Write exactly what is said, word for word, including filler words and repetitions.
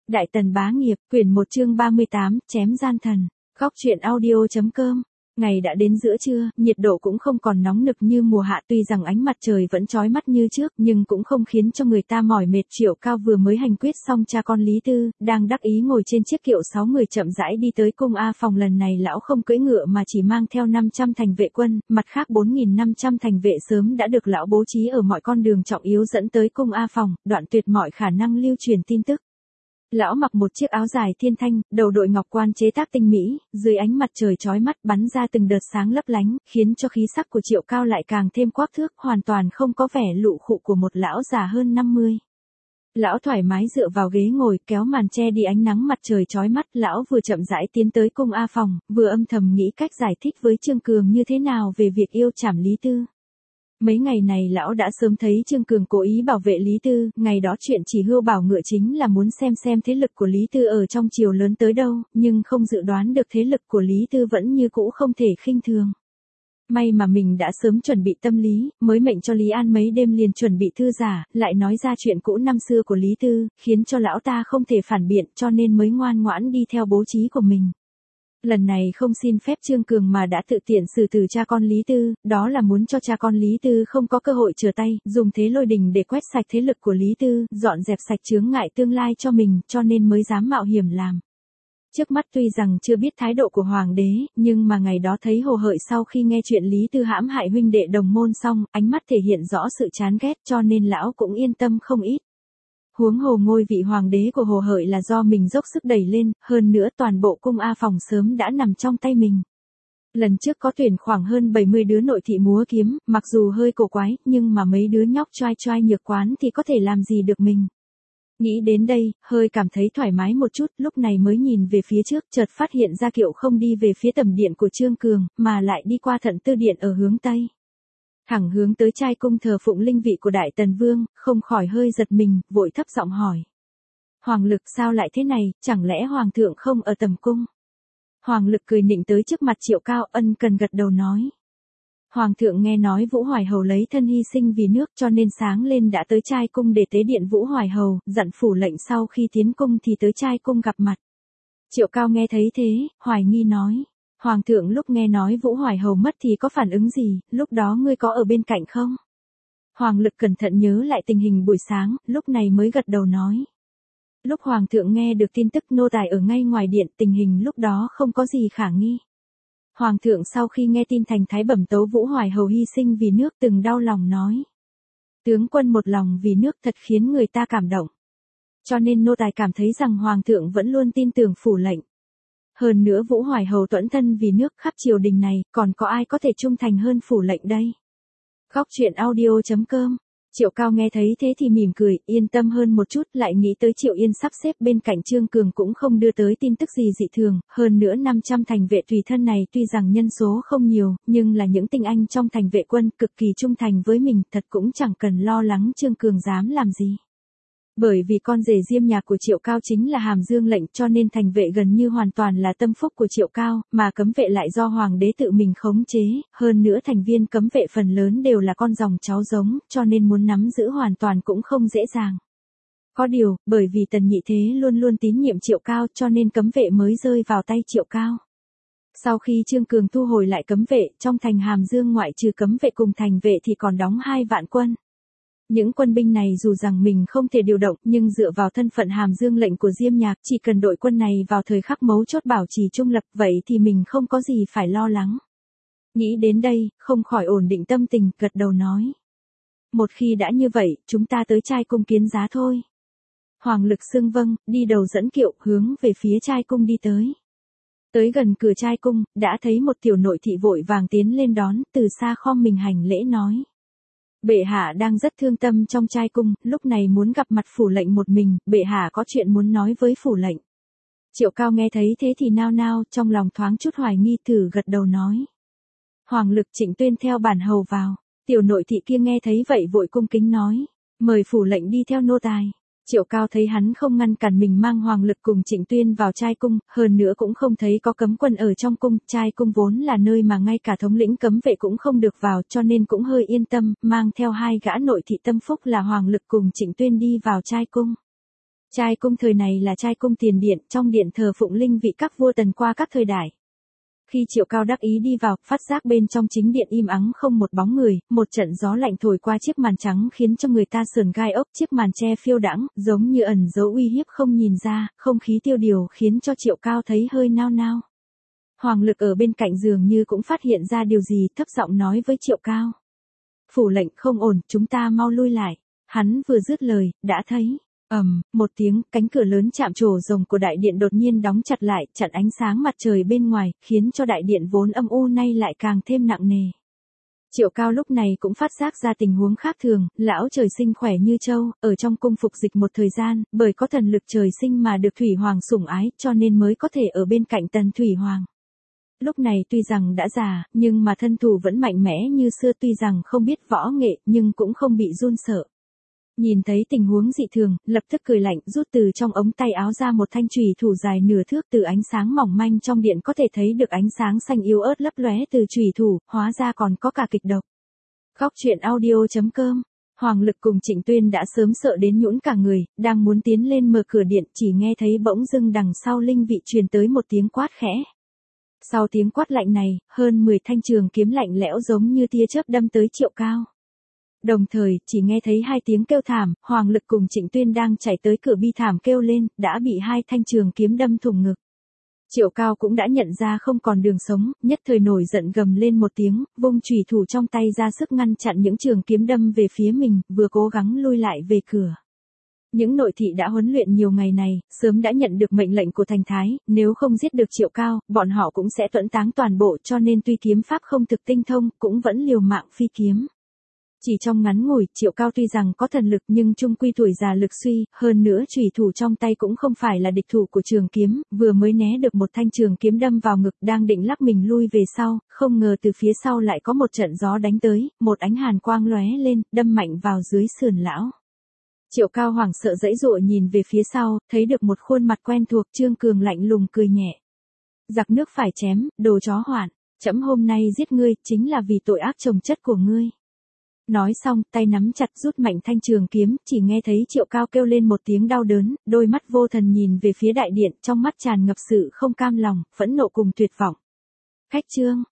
Đại Tần Bá Nghiệp, quyển một chương ba mươi tám, chém gian thần. Góc truyện audio.com. Ngày đã đến giữa trưa, nhiệt độ cũng không còn nóng nực như mùa hạ, tuy rằng ánh mặt trời vẫn chói mắt như trước, nhưng cũng không khiến cho người ta mỏi mệt. Triệu Cao vừa mới hành quyết xong cha con Lý Tư, đang đắc ý ngồi trên chiếc kiệu sáu người chậm rãi đi tới cung A Phòng. Lần này lão không cưỡi ngựa mà chỉ mang theo năm trăm thành vệ quân, mặt khác bốn nghìn năm trăm thành vệ sớm đã được lão bố trí ở mọi con đường trọng yếu dẫn tới cung A Phòng, đoạn tuyệt mọi khả năng lưu truyền tin tức. Lão mặc một chiếc áo dài thiên thanh, đầu đội ngọc quan chế tác tinh mỹ, dưới ánh mặt trời chói mắt bắn ra từng đợt sáng lấp lánh, khiến cho khí sắc của Triệu Cao lại càng thêm quắc thước, hoàn toàn không có vẻ lụ khụ của một lão già hơn năm mươi. Lão thoải mái dựa vào ghế ngồi, kéo màn che đi ánh nắng mặt trời chói mắt. Lão vừa chậm rãi tiến tới cung A Phòng, vừa âm thầm nghĩ cách giải thích với Trương Cường như thế nào về việc yêu trảm Lý Tư. Mấy ngày này lão đã sớm thấy Trương Cường cố ý bảo vệ Lý Tư, ngày đó chuyện chỉ hươu bảo ngựa chính là muốn xem xem thế lực của Lý Tư ở trong triều lớn tới đâu, nhưng không dự đoán được thế lực của Lý Tư vẫn như cũ không thể khinh thường. May mà mình đã sớm chuẩn bị tâm lý, mới mệnh cho Lý An mấy đêm liền chuẩn bị thư giả, lại nói ra chuyện cũ năm xưa của Lý Tư, khiến cho lão ta không thể phản biện, cho nên mới ngoan ngoãn đi theo bố trí của mình. Lần này không xin phép Trương Cường mà đã tự tiện xử tử cha con Lý Tư, đó là muốn cho cha con Lý Tư không có cơ hội trở tay, dùng thế lôi đình để quét sạch thế lực của Lý Tư, dọn dẹp sạch chướng ngại tương lai cho mình, cho nên mới dám mạo hiểm làm. Trước mắt tuy rằng chưa biết thái độ của hoàng đế, nhưng mà ngày đó thấy Hồ Hợi sau khi nghe chuyện Lý Tư hãm hại huynh đệ đồng môn xong, ánh mắt thể hiện rõ sự chán ghét, cho nên lão cũng yên tâm không ít. Huống hồ ngôi vị hoàng đế của Hồ Hợi là do mình dốc sức đẩy lên, hơn nữa toàn bộ cung A Phòng sớm đã nằm trong tay mình. Lần trước có tuyển khoảng hơn bảy mươi đứa nội thị múa kiếm, mặc dù hơi cổ quái, nhưng mà mấy đứa nhóc choai choai nhược quán thì có thể làm gì được mình. Nghĩ đến đây, hơi cảm thấy thoải mái một chút, lúc này mới nhìn về phía trước, chợt phát hiện ra kiệu không đi về phía tầm điện của Trương Cường, mà lại đi qua Thận Tư Điện ở hướng Tây. Thẳng hướng tới trai cung thờ phụng linh vị của Đại Tần Vương, không khỏi hơi giật mình, vội thấp giọng hỏi. Hoàng Lực sao lại thế này, chẳng lẽ Hoàng thượng không ở tầm cung? Hoàng Lực cười nịnh tới trước mặt Triệu Cao, ân cần gật đầu nói. Hoàng thượng nghe nói Vũ Hoài Hầu lấy thân hy sinh vì nước cho nên sáng lên đã tới trai cung để tế điện Vũ Hoài Hầu, dặn phủ lệnh sau khi tiến cung thì tới trai cung gặp mặt. Triệu Cao nghe thấy thế, hoài nghi nói. Hoàng thượng lúc nghe nói Vũ Hoài Hầu mất thì có phản ứng gì, lúc đó ngươi có ở bên cạnh không? Hoàng Lực cẩn thận nhớ lại tình hình buổi sáng, lúc này mới gật đầu nói. Lúc Hoàng thượng nghe được tin tức nô tài ở ngay ngoài điện, tình hình lúc đó không có gì khả nghi. Hoàng thượng sau khi nghe tin thành thái bẩm tấu Vũ Hoài Hầu hy sinh vì nước từng đau lòng nói. Tướng quân một lòng vì nước thật khiến người ta cảm động. Cho nên nô tài cảm thấy rằng Hoàng thượng vẫn luôn tin tưởng phủ lệnh. Hơn nữa Vũ Hoài Hầu tuẫn thân vì nước khắp triều đình này, còn có ai có thể trung thành hơn phủ lệnh đây? Góc truyện audio.com. Triệu Cao nghe thấy thế thì mỉm cười, yên tâm hơn một chút, lại nghĩ tới Triệu Yên sắp xếp bên cạnh Trương Cường cũng không đưa tới tin tức gì dị thường, hơn nữa năm trăm thành vệ tùy thân này tuy rằng nhân số không nhiều, nhưng là những tinh anh trong thành vệ quân cực kỳ trung thành với mình, thật cũng chẳng cần lo lắng Trương Cường dám làm gì. Bởi vì con rể diêm nhà của Triệu Cao chính là Hàm Dương lệnh cho nên thành vệ gần như hoàn toàn là tâm phúc của Triệu Cao, mà cấm vệ lại do Hoàng đế tự mình khống chế, hơn nữa thành viên cấm vệ phần lớn đều là con dòng cháu giống, cho nên muốn nắm giữ hoàn toàn cũng không dễ dàng. Có điều, bởi vì Tần Nhị Thế luôn luôn tín nhiệm Triệu Cao cho nên cấm vệ mới rơi vào tay Triệu Cao. Sau khi Trương Cường thu hồi lại cấm vệ, trong thành Hàm Dương ngoại trừ cấm vệ cùng thành vệ thì còn đóng hai vạn quân. Những quân binh này dù rằng mình không thể điều động nhưng dựa vào thân phận Hàm Dương lệnh của Diêm Nhạc, chỉ cần đội quân này vào thời khắc mấu chốt bảo trì trung lập vậy thì mình không có gì phải lo lắng. Nghĩ đến đây, không khỏi ổn định tâm tình, gật đầu nói. Một khi đã như vậy, chúng ta tới trai cung kiến giá thôi. Hoàng Lực xưng vâng, đi đầu dẫn kiệu, hướng về phía trai cung đi tới. Tới gần cửa trai cung, đã thấy một tiểu nội thị vội vàng tiến lên đón, từ xa khom mình hành lễ nói. Bệ hạ đang rất thương tâm trong trai cung, lúc này muốn gặp mặt phủ lệnh một mình, bệ hạ có chuyện muốn nói với phủ lệnh. Triệu Cao nghe thấy thế thì nao nao, trong lòng thoáng chút hoài nghi, thử gật đầu nói. Hoàng Lực Trịnh Tuyên theo bản hầu vào, tiểu nội thị kia nghe thấy vậy vội cung kính nói, mời phủ lệnh đi theo nô tài. Triệu Cao thấy hắn không ngăn cản mình mang Hoàng Lực cùng Trịnh Tuyên vào trai cung, hơn nữa cũng không thấy có cấm quân ở trong cung, trai cung vốn là nơi mà ngay cả thống lĩnh cấm vệ cũng không được vào cho nên cũng hơi yên tâm, mang theo hai gã nội thị tâm phúc là Hoàng Lực cùng Trịnh Tuyên đi vào trai cung. Trai cung thời này là trai cung tiền điện, trong điện thờ phụng linh vị các vua tần qua các thời đại. Khi Triệu Cao đắc ý đi vào, phát giác bên trong chính điện im ắng không một bóng người, một trận gió lạnh thổi qua chiếc màn trắng khiến cho người ta sườn gai ốc, chiếc màn che phiêu đãng, giống như ẩn dấu uy hiếp không nhìn ra, không khí tiêu điều khiến cho Triệu Cao thấy hơi nao nao. Hoàng Lực ở bên cạnh giường như cũng phát hiện ra điều gì, thấp giọng nói với Triệu Cao. Phủ lệnh không ổn, chúng ta mau lui lại. Hắn vừa dứt lời, đã thấy. ầm, um, một tiếng, cánh cửa lớn chạm trổ rồng của đại điện đột nhiên đóng chặt lại, chặn ánh sáng mặt trời bên ngoài, khiến cho đại điện vốn âm u nay lại càng thêm nặng nề. Triệu Cao lúc này cũng phát giác ra tình huống khác thường, lão trời sinh khỏe như trâu, ở trong cung phục dịch một thời gian, bởi có thần lực trời sinh mà được Thủy Hoàng sủng ái, cho nên mới có thể ở bên cạnh Tần Thủy Hoàng. Lúc này tuy rằng đã già, nhưng mà thân thủ vẫn mạnh mẽ như xưa, tuy rằng không biết võ nghệ, nhưng cũng không bị run sợ. Nhìn thấy tình huống dị thường, lập tức cười lạnh, rút từ trong ống tay áo ra một thanh chùy thủ dài nửa thước, từ ánh sáng mỏng manh trong điện có thể thấy được ánh sáng xanh yếu ớt lấp lóe từ chùy thủ, hóa ra còn có cả kịch độc. Góc truyện audio chấm com. Hoàng Lực cùng Trịnh Tuyên đã sớm sợ đến nhũn cả người, đang muốn tiến lên mở cửa điện, chỉ nghe thấy bỗng dưng đằng sau linh vị truyền tới một tiếng quát khẽ. Sau tiếng quát lạnh này, hơn mười thanh trường kiếm lạnh lẽo giống như tia chớp đâm tới Triệu Cao. Đồng thời, chỉ nghe thấy hai tiếng kêu thảm, Hoàng Lực cùng Trịnh Tuyên đang chạy tới cửa bi thảm kêu lên, đã bị hai thanh trường kiếm đâm thủng ngực. Triệu Cao cũng đã nhận ra không còn đường sống, nhất thời nổi giận gầm lên một tiếng, vung chùy thủ trong tay ra sức ngăn chặn những trường kiếm đâm về phía mình, vừa cố gắng lui lại về cửa. Những nội thị đã huấn luyện nhiều ngày này, sớm đã nhận được mệnh lệnh của Thành Thái, nếu không giết được Triệu Cao, bọn họ cũng sẽ tuẫn táng toàn bộ, cho nên tuy kiếm pháp không thực tinh thông, cũng vẫn liều mạng phi kiếm. Chỉ trong ngắn ngủi, Triệu Cao tuy rằng có thần lực nhưng chung quy tuổi già lực suy, hơn nữa chùy thủ trong tay cũng không phải là địch thủ của trường kiếm, vừa mới né được một thanh trường kiếm đâm vào ngực, đang định lắc mình lui về sau, không ngờ từ phía sau lại có một trận gió đánh tới, một ánh hàn quang lóe lên, đâm mạnh vào dưới sườn lão. Triệu Cao hoảng sợ giãy giụa nhìn về phía sau, thấy được một khuôn mặt quen thuộc, Trương Cường lạnh lùng cười nhẹ. Giặc nước phải chém, đồ chó hoạn, trẫm hôm nay giết ngươi, chính là vì tội ác chồng chất của ngươi. Nói xong, tay nắm chặt rút mạnh thanh trường kiếm, chỉ nghe thấy Triệu Cao kêu lên một tiếng đau đớn, đôi mắt vô thần nhìn về phía đại điện, trong mắt tràn ngập sự không cam lòng, phẫn nộ cùng tuyệt vọng. Khách Trương,